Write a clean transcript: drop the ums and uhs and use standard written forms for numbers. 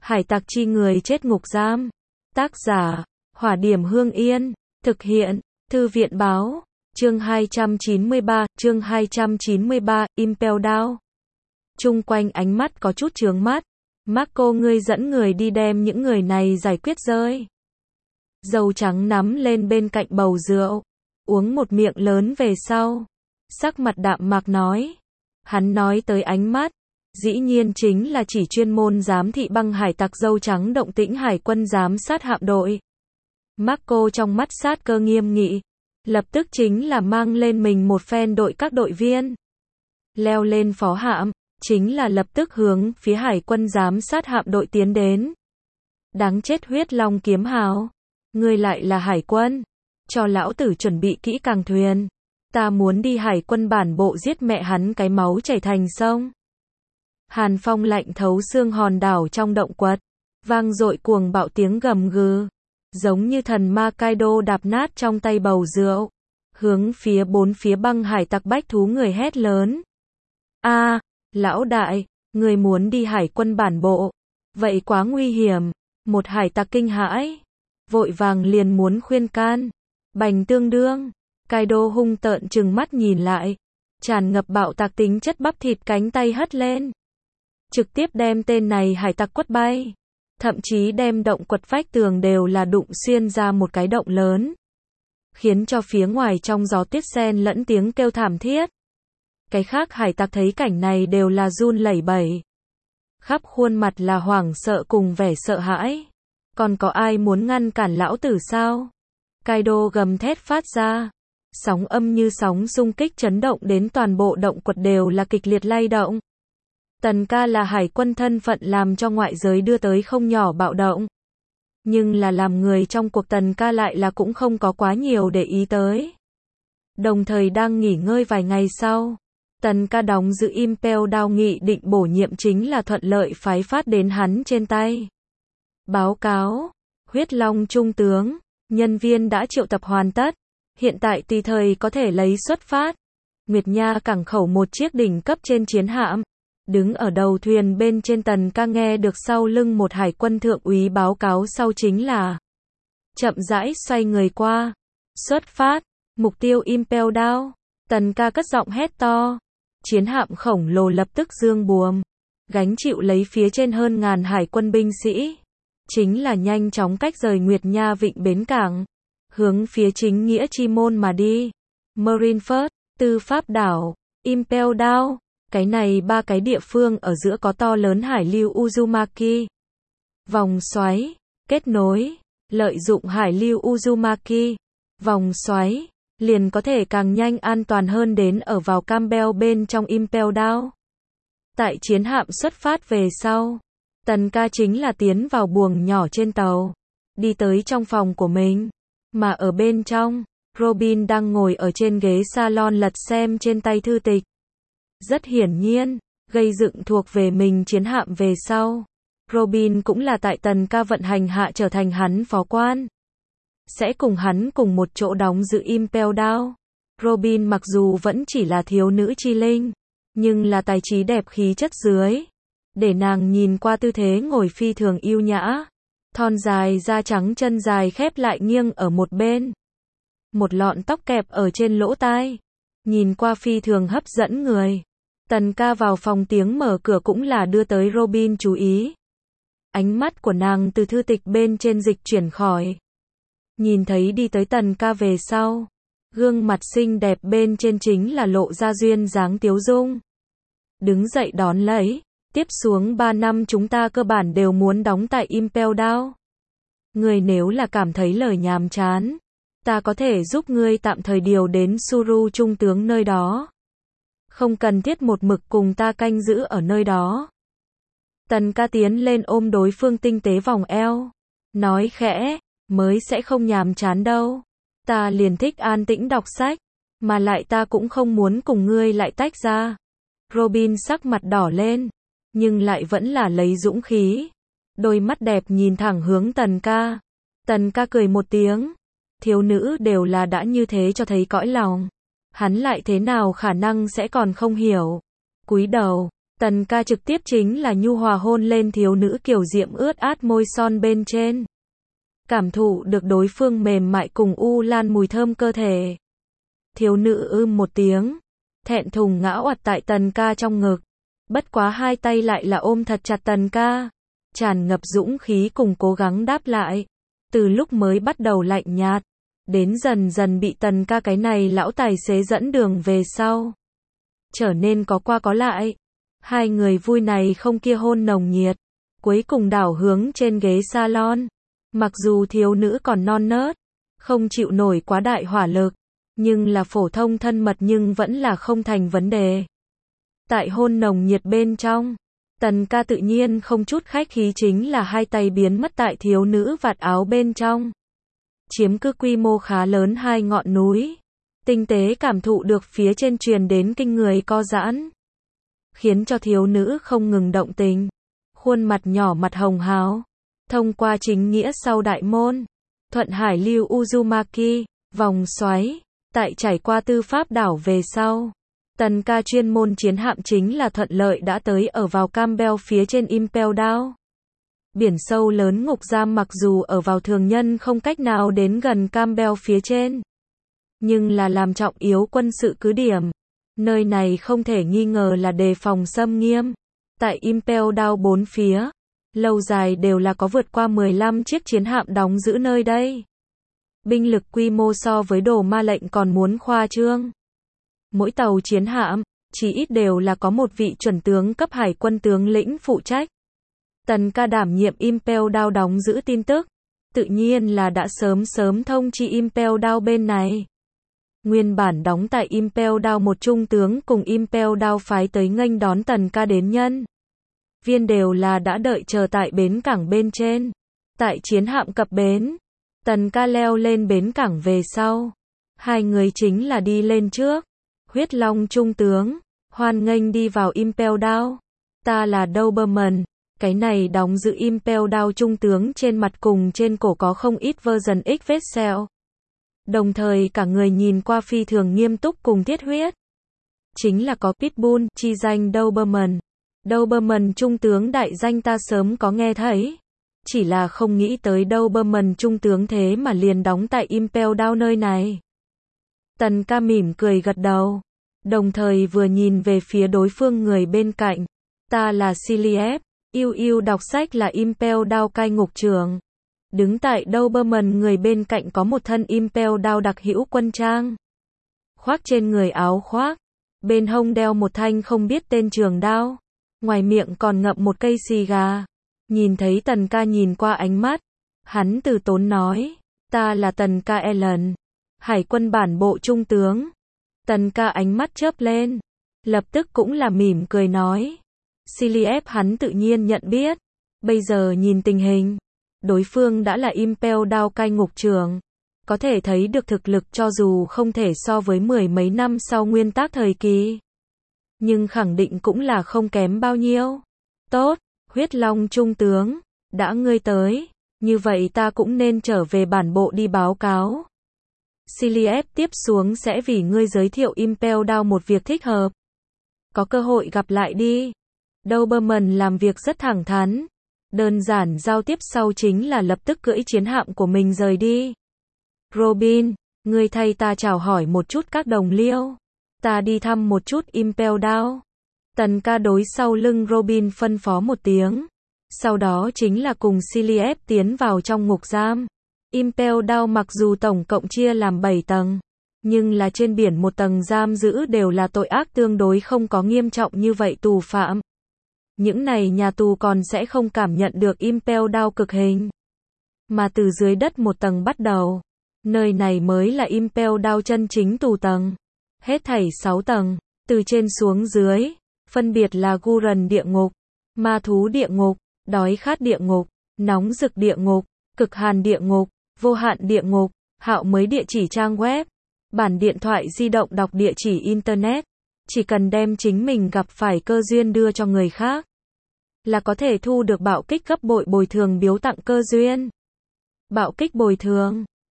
Hải tặc chi người chết ngục giam. Tác giả, Hỏa Điểm Hương Yên. Thực hiện, Thư viện báo. Chương 293, Impel Down. Chung quanh ánh mắt có chút chướng mắt. Marco, ngươi dẫn người đi đem những người này giải quyết rơi. Dâu trắng nắm lên bên cạnh bầu rượu, uống một miệng lớn về sau. Sắc mặt đạm mạc nói. Hắn nói tới ánh mắt, dĩ nhiên chính là chỉ chuyên môn giám thị băng hải tặc dâu trắng động tĩnh hải quân giám sát hạm đội. Marco trong mắt sát cơ nghiêm nghị, lập tức chính là mang lên mình một phen đội các đội viên. Leo lên phó hạm, chính là lập tức hướng phía hải quân giám sát hạm đội tiến đến. Đáng chết huyết long kiếm hào. Ngươi lại là hải quân. Cho lão tử chuẩn bị kỹ càng thuyền. Ta muốn đi hải quân bản bộ giết mẹ hắn cái máu chảy thành sông. Hàn phong lạnh thấu xương hòn đảo trong động quật. Vang dội cuồng bạo tiếng gầm gừ. Giống như thần ma Kaido đạp nát trong tay bầu rượu. Hướng phía bốn phía băng hải tặc bách thú người hét lớn. A, lão đại, người muốn đi hải quân bản bộ. Vậy quá nguy hiểm. Một hải tặc kinh hãi. Vội vàng liền muốn khuyên can. Bành tương đương. Kaido hung tợn trừng mắt nhìn lại. Tràn ngập bạo tạc tính chất bắp thịt cánh tay hất lên. Trực tiếp đem tên này hải tặc quất bay. Thậm chí đem động quật vách tường đều là đụng xuyên ra một cái động lớn. Khiến cho phía ngoài trong gió tuyết xen lẫn tiếng kêu thảm thiết. Cái khác hải tặc thấy cảnh này đều là run lẩy bẩy. Khắp khuôn mặt là hoảng sợ cùng vẻ sợ hãi. Còn có ai muốn ngăn cản lão tử sao? Kaido gầm thét phát ra. Sóng âm như sóng xung kích chấn động đến toàn bộ động quật đều là kịch liệt lay động. Tần ca là hải quân thân phận làm cho ngoại giới đưa tới không nhỏ bạo động. Nhưng là làm người trong cuộc tần ca lại là cũng không có quá nhiều để ý tới. Đồng thời đang nghỉ ngơi vài ngày sau. Tần ca đóng giữ Impel Down nghị định bổ nhiệm chính là thuận lợi phái phát đến hắn trên tay. Báo cáo, huyết long trung tướng, nhân viên đã triệu tập hoàn tất. Hiện tại tùy thời có thể lấy xuất phát. Nguyệt Nha cảng khẩu một chiếc đỉnh cấp trên chiến hạm. Đứng ở đầu thuyền bên trên tần ca nghe được sau lưng một hải quân thượng úy báo cáo sau chính là. Chậm rãi xoay người qua. Xuất phát, mục tiêu Impel Down. Tần ca cất giọng hét to. Chiến hạm khổng lồ lập tức dương buồm. Gánh chịu lấy phía trên hơn ngàn hải quân binh sĩ. Chính là nhanh chóng cách rời Nguyệt Nha vịnh bến cảng. Hướng phía chính nghĩa chi môn mà đi. Marineford, tư pháp đảo, Impel Down. Cái này ba cái địa phương ở giữa có to lớn hải lưu Uzumaki. Vòng xoáy, kết nối, lợi dụng hải lưu Uzumaki. Vòng xoáy, liền có thể càng nhanh an toàn hơn đến ở vào Campbell bên trong Impel Down. Tại chiến hạm xuất phát về sau, tần ca chính là tiến vào buồng nhỏ trên tàu. Đi tới trong phòng của mình. Mà ở bên trong, Robin đang ngồi ở trên ghế salon lật xem trên tay thư tịch. Rất hiển nhiên, gây dựng thuộc về mình chiến hạm về sau. Robin cũng là tại tần ca vận hành hạ trở thành hắn phó quan. Sẽ cùng hắn cùng một chỗ đóng giữ Impel Down. Robin mặc dù vẫn chỉ là thiếu nữ chi linh, nhưng là tài trí đẹp khí chất dưới. Để nàng nhìn qua tư thế ngồi phi thường yêu nhã. Thon dài da trắng chân dài khép lại nghiêng ở một bên. Một lọn tóc kẹp ở trên lỗ tai. Nhìn qua phi thường hấp dẫn người. Tần ca vào phòng tiếng mở cửa cũng là đưa tới Robin chú ý. Ánh mắt của nàng từ thư tịch bên trên dịch chuyển khỏi. Nhìn thấy đi tới tần ca về sau. Gương mặt xinh đẹp bên trên chính là lộ ra duyên dáng tiếu dung. Đứng dậy đón lấy. Tiếp xuống 3 năm chúng ta cơ bản đều muốn đóng tại Impel Down. Ngươi nếu là cảm thấy lời nhàm chán, ta có thể giúp ngươi tạm thời điều đến Suru trung tướng nơi đó. Không cần thiết một mực cùng ta canh giữ ở nơi đó. Tần ca tiến lên ôm đối phương tinh tế vòng eo. Nói khẽ, mới sẽ không nhàm chán đâu. Ta liền thích an tĩnh đọc sách. Mà lại ta cũng không muốn cùng ngươi lại tách ra. Robin sắc mặt đỏ lên. Nhưng lại vẫn là lấy dũng khí. Đôi mắt đẹp nhìn thẳng hướng tần ca. Tần ca cười một tiếng. Thiếu nữ đều là đã như thế cho thấy cõi lòng. Hắn lại thế nào khả năng sẽ còn không hiểu. Cúi đầu, Tần ca trực tiếp chính là nhu hòa hôn lên thiếu nữ kiều diễm ướt át môi son bên trên. Cảm thụ được đối phương mềm mại cùng u lan mùi thơm cơ thể. Thiếu nữ một tiếng, thẹn thùng ngã oặt tại tần ca trong ngực. Bất quá hai tay lại là ôm thật chặt tần ca, tràn ngập dũng khí cùng cố gắng đáp lại. Từ lúc mới bắt đầu lạnh nhạt, đến dần dần bị tần ca cái này lão tài xế dẫn đường về sau. Trở nên có qua có lại. Hai người vui này không kia hôn nồng nhiệt. Cuối cùng đảo hướng trên ghế salon. Mặc dù thiếu nữ còn non nớt, không chịu nổi quá đại hỏa lực, nhưng là phổ thông thân mật nhưng vẫn là không thành vấn đề. Tại hôn nồng nhiệt bên trong, tần ca tự nhiên không chút khách khí chính là hai tay biến mất tại thiếu nữ vạt áo bên trong. Chiếm cứ quy mô khá lớn hai ngọn núi. Tinh tế cảm thụ được phía trên truyền đến kinh người co giãn. Khiến cho thiếu nữ không ngừng động tình. Khuôn mặt nhỏ mặt hồng hào. Thông qua chính nghĩa sau đại môn. Thuận Hải lưu Uzumaki, vòng xoáy. Tại trải qua tư pháp đảo về sau. Tần ca chuyên môn chiến hạm chính là thuận lợi đã tới ở vào Campbell phía trên Impel Down. Biển sâu lớn ngục giam mặc dù ở vào thường nhân không cách nào đến gần Campbell phía trên. Nhưng là làm trọng yếu quân sự cứ điểm. Nơi này không thể nghi ngờ là đề phòng xâm nghiêm. Tại Impel Down bốn phía, lâu dài đều là có vượt qua 15 chiếc chiến hạm đóng giữ nơi đây. Binh lực quy mô so với Đồ Ma lệnh còn muốn khoa trương. Mỗi tàu chiến hạm, chỉ ít đều là có một vị chuẩn tướng cấp hải quân tướng lĩnh phụ trách. Tần ca đảm nhiệm Impel Down đóng giữ tin tức, tự nhiên là đã sớm thông chi Impel Down bên này. Nguyên bản đóng tại Impel Down một trung tướng cùng Impel Down phái tới nghênh đón tần ca đến nhân viên đều là đã đợi chờ tại bến cảng bên trên. Tại chiến hạm cập bến, tần ca leo lên bến cảng về sau. Hai người chính là đi lên trước. Huyết Long trung tướng, hoan nghênh đi vào Impel Down. Ta là Doberman. Cái này đóng giữ Impel Down trung tướng trên mặt cùng trên cổ có không ít version X vết sẹo. Đồng thời cả người nhìn qua phi thường nghiêm túc cùng thiết huyết. Chính là có Pitbull, chi danh Doberman. Doberman trung tướng đại danh ta sớm có nghe thấy. Chỉ là không nghĩ tới Doberman trung tướng thế mà liền đóng tại Impel Down nơi này. Tần ca mỉm cười gật đầu. Đồng thời vừa nhìn về phía đối phương người bên cạnh. Ta là Cillian, yêu đọc sách là Impel Down cai ngục trưởng. Đứng tại Doberman người bên cạnh có một thân Impel Down đặc hữu quân trang. Khoác trên người áo khoác. Bên hông đeo một thanh không biết tên trường đao. Ngoài miệng còn ngậm một cây xì gà. Nhìn thấy tần ca nhìn qua ánh mắt. Hắn từ tốn nói. Ta là tần ca Allen. Hải quân bản bộ trung tướng. Tần ca ánh mắt chớp lên. Lập tức cũng là mỉm cười nói. Cillian hắn tự nhiên nhận biết. Bây giờ nhìn tình hình. Đối phương đã là Impel Down cai ngục trưởng. Có thể thấy được thực lực cho dù không thể so với mười mấy năm sau nguyên tắc thời kỳ. Nhưng khẳng định cũng là không kém bao nhiêu. Tốt, Huyết Long trung tướng. Đã ngươi tới. Như vậy ta cũng nên trở về bản bộ đi báo cáo. Cillian tiếp xuống sẽ vì ngươi giới thiệu Impel Down một việc thích hợp. Có cơ hội gặp lại đi. Doberman làm việc rất thẳng thắn. Đơn giản giao tiếp sau chính là lập tức cưỡi chiến hạm của mình rời đi. Robin, ngươi thay ta chào hỏi một chút các đồng liêu. Ta đi thăm một chút Impel Down. Tần ca đối sau lưng Robin phân phó một tiếng. Sau đó chính là cùng Cillian tiến vào trong ngục giam. Impel Down mặc dù tổng cộng chia làm 7 tầng. Nhưng là trên biển một tầng giam giữ đều là tội ác tương đối không có nghiêm trọng như vậy tù phạm. Những này nhà tù còn sẽ không cảm nhận được Impel Down cực hình. Mà từ dưới đất một tầng bắt đầu. Nơi này mới là Impel Down chân chính tù tầng. Hết thảy 6 tầng. Từ trên xuống dưới. Phân biệt là Guren địa ngục. Ma thú địa ngục. Đói khát địa ngục. Nóng rực địa ngục. Cực hàn địa ngục. Vô hạn địa ngục. Hạo mới địa chỉ trang web. Bản điện thoại di động đọc địa chỉ internet. Chỉ cần đem chính mình gặp phải cơ duyên đưa cho người khác. Là có thể thu được bạo kích gấp bội bồi thường biếu tặng cơ duyên. Bạo kích bồi thường.